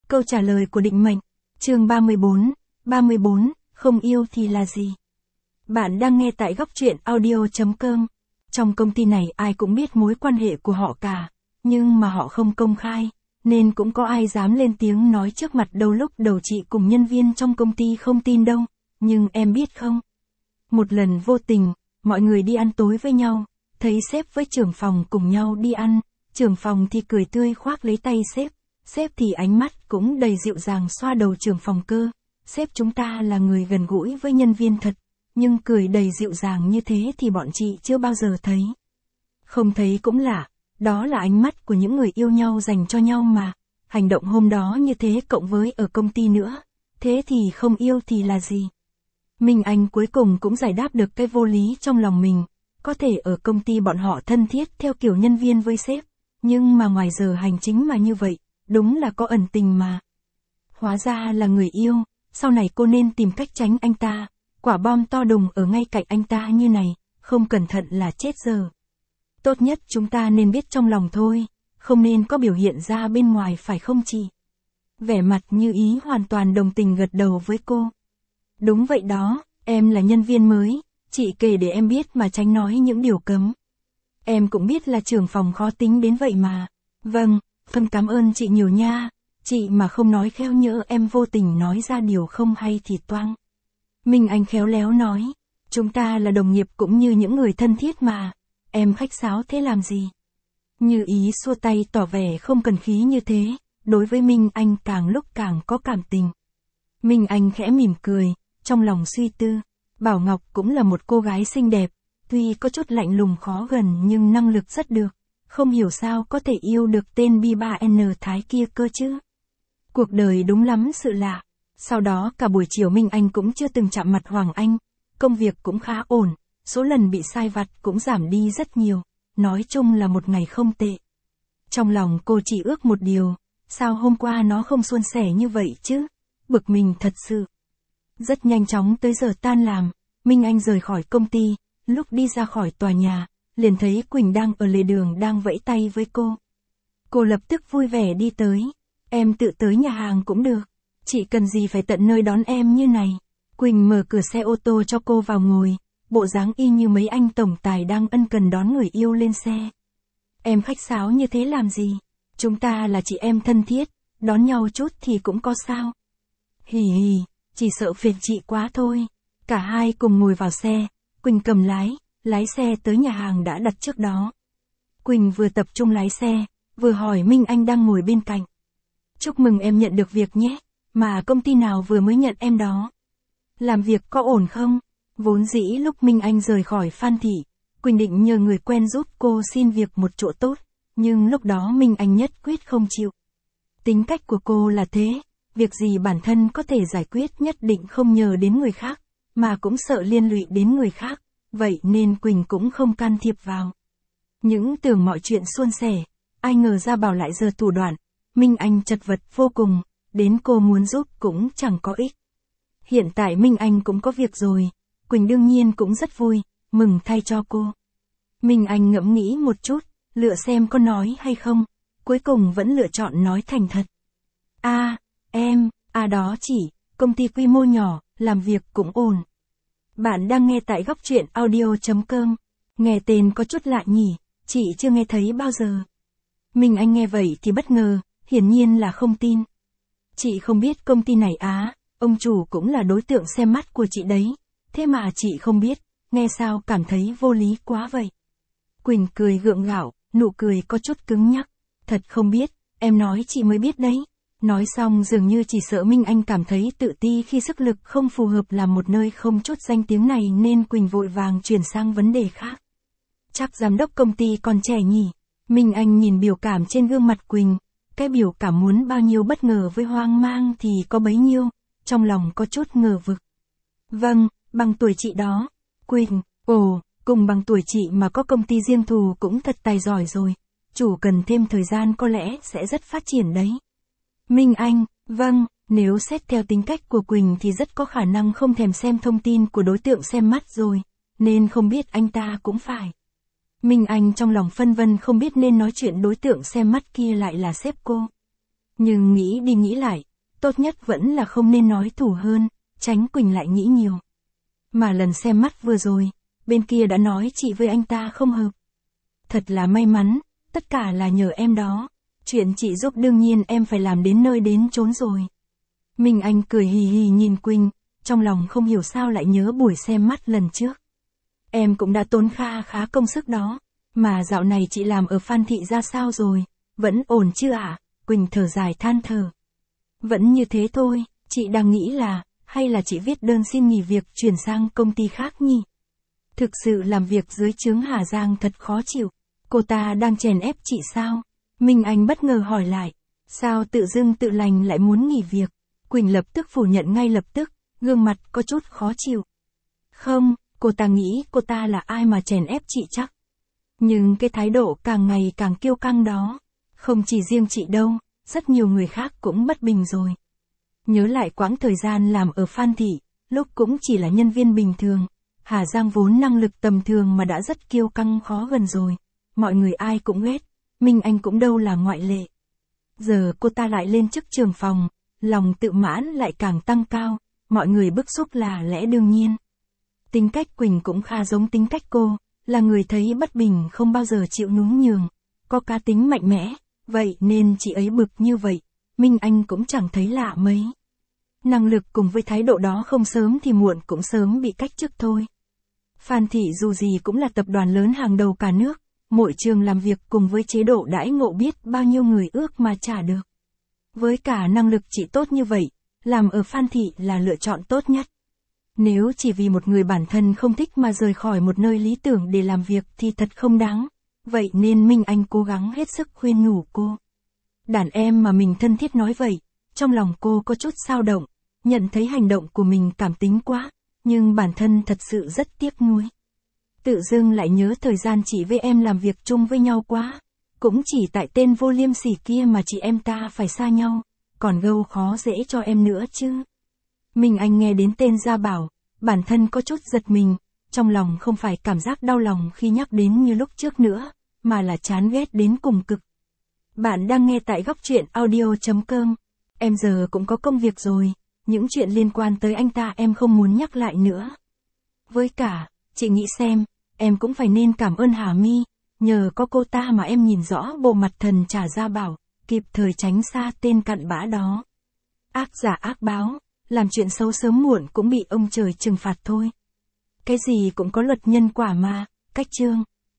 Câu trả lời của định mệnh. Chương 34, không yêu thì là gì? Bạn đang nghe tại góc truyện audio.com. Trong công ty này ai cũng biết mối quan hệ của họ cả, nhưng mà họ không công khai, nên cũng có ai dám lên tiếng nói trước mặt đâu. Lúc đầu chị cùng nhân viên trong công ty không tin đâu, nhưng em biết không? Một lần vô tình, mọi người đi ăn tối với nhau, thấy sếp với trưởng phòng cùng nhau đi ăn, trưởng phòng thì cười tươi khoác lấy tay sếp thì ánh mắt cũng đầy dịu dàng xoa đầu trưởng phòng cơ. Sếp chúng ta là người gần gũi với nhân viên thật, nhưng cười đầy dịu dàng như thế thì bọn chị chưa bao giờ thấy. Không thấy cũng lạ, đó là ánh mắt của những người yêu nhau dành cho nhau mà. Hành động hôm đó như thế cộng với ở công ty nữa, thế thì không yêu thì là gì? Minh Anh cuối cùng cũng giải đáp được cái vô lý trong lòng mình. Có thể ở công ty bọn họ thân thiết theo kiểu nhân viên với sếp, nhưng mà ngoài giờ hành chính mà như vậy, đúng là có ẩn tình mà. Hóa ra là người yêu, sau này cô nên tìm cách tránh anh ta. Quả bom to đùng ở ngay cạnh anh ta như này, không cẩn thận là chết giờ. Tốt nhất chúng ta nên biết trong lòng thôi, không nên có biểu hiện ra bên ngoài phải không chị? Vẻ mặt Như Ý hoàn toàn đồng tình gật đầu với cô. Đúng vậy đó, em là nhân viên mới, chị kể để em biết mà tránh nói những điều cấm. Em cũng biết là trưởng phòng khó tính đến vậy mà. Vâng, cảm ơn chị nhiều nha, chị mà không nói khéo nhỡ em vô tình nói ra điều không hay thì toang. Minh Anh khéo léo nói, chúng ta là đồng nghiệp cũng như những người thân thiết mà, em khách sáo thế làm gì? Như Ý xua tay tỏ vẻ không cần khí như thế, đối với Minh Anh càng lúc càng có cảm tình. Minh Anh khẽ mỉm cười, trong lòng suy tư, Bảo Ngọc cũng là một cô gái xinh đẹp, tuy có chút lạnh lùng khó gần nhưng năng lực rất được, không hiểu sao có thể yêu được tên B3N Thái kia cơ chứ. Cuộc đời đúng lắm sự lạ. Sau đó cả buổi chiều Minh Anh cũng chưa từng chạm mặt Hoàng Anh, công việc cũng khá ổn, số lần bị sai vặt cũng giảm đi rất nhiều, nói chung là một ngày không tệ. Trong lòng cô chỉ ước một điều, sao hôm qua nó không suôn sẻ như vậy chứ, bực mình thật sự. Rất nhanh chóng tới giờ tan làm, Minh Anh rời khỏi công ty, lúc đi ra khỏi tòa nhà, liền thấy Quỳnh đang ở lề đường đang vẫy tay với cô. Cô lập tức vui vẻ đi tới, em tự tới nhà hàng cũng được. Chị cần gì phải tận nơi đón em như này? Quỳnh mở cửa xe ô tô cho cô vào ngồi, bộ dáng y như mấy anh tổng tài đang ân cần đón người yêu lên xe. Em khách sáo như thế làm gì? Chúng ta là chị em thân thiết, đón nhau chút thì cũng có sao? Hì hì, chỉ sợ phiền chị quá thôi. Cả hai cùng ngồi vào xe, Quỳnh cầm lái xe tới nhà hàng đã đặt trước đó. Quỳnh vừa tập trung lái xe, vừa hỏi Minh Anh đang ngồi bên cạnh. Chúc mừng em nhận được việc nhé. Mà công ty nào vừa mới nhận em đó? Làm việc có ổn không? Vốn dĩ lúc Minh Anh rời khỏi Phan Thị, Quỳnh định nhờ người quen giúp cô xin việc một chỗ tốt, nhưng lúc đó Minh Anh nhất quyết không chịu. Tính cách của cô là thế, việc gì bản thân có thể giải quyết nhất định không nhờ đến người khác, mà cũng sợ liên lụy đến người khác, vậy nên Quỳnh cũng không can thiệp vào. Những tưởng mọi chuyện suôn sẻ, ai ngờ ra bảo lại giờ thủ đoạn, Minh Anh chật vật vô cùng. Đến cô muốn giúp cũng chẳng có ích. Hiện tại Minh Anh cũng có việc rồi, Quỳnh đương nhiên cũng rất vui, mừng thay cho cô. Minh Anh ngẫm nghĩ một chút, lựa xem có nói hay không, cuối cùng vẫn lựa chọn nói thành thật. Đó chỉ, công ty quy mô nhỏ, làm việc cũng ổn. Bạn đang nghe tại góc truyện audio.com, nghe tên có chút lạ nhỉ, chị chưa nghe thấy bao giờ. Minh Anh nghe vậy thì bất ngờ, hiển nhiên là không tin. Chị không biết công ty này ông chủ cũng là đối tượng xem mắt của chị đấy, thế mà chị không biết, nghe sao cảm thấy vô lý quá vậy. Quỳnh cười gượng gạo, nụ cười có chút cứng nhắc, thật không biết, em nói chị mới biết đấy. Nói xong dường như chỉ sợ Minh Anh cảm thấy tự ti khi sức lực không phù hợp làm một nơi không chút danh tiếng này nên Quỳnh vội vàng chuyển sang vấn đề khác. Chắc giám đốc công ty còn trẻ nhỉ? Minh Anh nhìn biểu cảm trên gương mặt Quỳnh. Cái biểu cảm muốn bao nhiêu bất ngờ với hoang mang thì có bấy nhiêu, trong lòng có chút ngờ vực. Vâng, bằng tuổi chị đó. Quỳnh, cùng bằng tuổi chị mà có công ty riêng thù cũng thật tài giỏi rồi. Chủ cần thêm thời gian có lẽ sẽ rất phát triển đấy. Minh Anh, vâng, nếu xét theo tính cách của Quỳnh thì rất có khả năng không thèm xem thông tin của đối tượng xem mắt rồi, nên không biết anh ta cũng phải. Minh Anh trong lòng phân vân không biết nên nói chuyện đối tượng xem mắt kia lại là sếp cô. Nhưng nghĩ đi nghĩ lại, tốt nhất vẫn là không nên nói thù hơn, tránh Quỳnh lại nghĩ nhiều. Mà lần xem mắt vừa rồi, bên kia đã nói chị với anh ta không hợp. Thật là may mắn, tất cả là nhờ em đó. Chuyện chị giúp đương nhiên em phải làm đến nơi đến chốn rồi. Minh Anh cười hì hì nhìn Quỳnh, trong lòng không hiểu sao lại nhớ buổi xem mắt lần trước. Em cũng đã tốn khá công sức đó, mà dạo này chị làm ở Phan Thị ra sao rồi, vẫn ổn chứ ạ? Quỳnh thở dài than thở. Vẫn như thế thôi, chị đang nghĩ là, hay là chị viết đơn xin nghỉ việc chuyển sang công ty khác nhỉ? Thực sự làm việc dưới trướng Hà Giang thật khó chịu, cô ta đang chèn ép chị sao? Minh Anh bất ngờ hỏi lại, sao tự dưng tự lành lại muốn nghỉ việc? Quỳnh lập tức phủ nhận ngay lập tức, gương mặt có chút khó chịu. Không, cô ta nghĩ cô ta là ai mà chèn ép chị chắc. Nhưng cái thái độ càng ngày càng kiêu căng đó, không chỉ riêng chị đâu, rất nhiều người khác cũng bất bình rồi. Nhớ lại quãng thời gian làm ở Phan Thị, lúc cũng chỉ là nhân viên bình thường, Hà Giang vốn năng lực tầm thường mà đã rất kiêu căng khó gần rồi. Mọi người ai cũng ghét, Minh Anh cũng đâu là ngoại lệ. Giờ cô ta lại lên chức trưởng phòng, lòng tự mãn lại càng tăng cao, mọi người bức xúc là lẽ đương nhiên. Tính cách Quỳnh cũng khá giống tính cách cô, là người thấy bất bình không bao giờ chịu nhún nhường, có cá tính mạnh mẽ, vậy nên chị ấy bực như vậy, Minh Anh cũng chẳng thấy lạ mấy. Năng lực cùng với thái độ đó không sớm thì muộn cũng sớm bị cách chức thôi. Phan Thị dù gì cũng là tập đoàn lớn hàng đầu cả nước, mỗi trường làm việc cùng với chế độ đãi ngộ biết bao nhiêu người ước mà trả được. Với cả năng lực chị tốt như vậy, làm ở Phan Thị là lựa chọn tốt nhất. Nếu chỉ vì một người bản thân không thích mà rời khỏi một nơi lý tưởng để làm việc thì thật không đáng. Vậy nên Minh Anh cố gắng hết sức khuyên nhủ cô. Đàn em mà mình thân thiết nói vậy, trong lòng cô có chút xao động, nhận thấy hành động của mình cảm tính quá, nhưng bản thân thật sự rất tiếc nuối. Tự dưng lại nhớ thời gian chị với em làm việc chung với nhau quá, cũng chỉ tại tên vô liêm sỉ kia mà chị em ta phải xa nhau, còn gâu khó dễ cho em nữa chứ. Minh Anh nghe đến tên Gia Bảo, bản thân có chút giật mình, trong lòng không phải cảm giác đau lòng khi nhắc đến như lúc trước nữa, mà là chán ghét đến cùng cực. Bạn đang nghe tại góc truyện audio.com. Em giờ cũng có công việc rồi, những chuyện liên quan tới anh ta em không muốn nhắc lại nữa. Với cả, chị nghĩ xem, em cũng phải nên cảm ơn Hà My, nhờ có cô ta mà em nhìn rõ bộ mặt thần trả Gia Bảo, kịp thời tránh xa tên cặn bã đó. Ác giả ác báo, làm chuyện xấu sớm muộn cũng bị ông trời trừng phạt thôi. Cái gì cũng có luật nhân quả mà, cách chương.